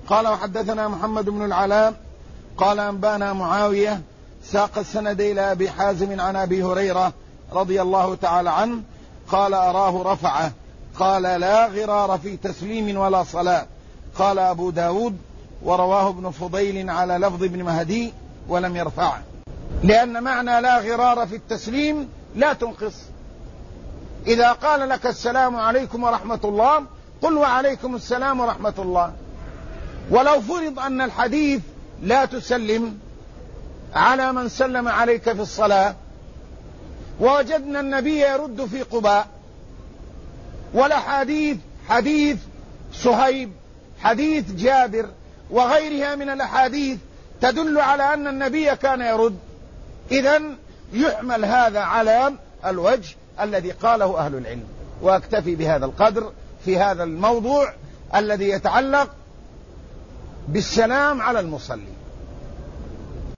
قال وحدثنا محمد بن العلاء قال أنبانا معاوية ساق السند إلى أبي حازم عن أبي هريرة رضي الله تعالى عنه قال أراه رفعه قال لا غرار في تسليم ولا صلاة. قال أبو داود ورواه ابن فضيل على لفظ ابن مهدي ولم يرفعه، لأن معنى لا غرار في التسليم لا تنقص. إذا قال لك السلام عليكم ورحمة الله قل وعليكم السلام ورحمة الله. ولو فرض أن الحديث لا تسلم على من سلم عليك في الصلاة، ووجدنا النبي يرد في قباء، والأحاديث حديث صهيب حديث جابر وغيرها من الأحاديث تدل على أن النبي كان يرد، إذن يحمل هذا على الوجه الذي قاله أهل العلم. وأكتفي بهذا القدر في هذا الموضوع الذي يتعلق بالسلام على المصلي.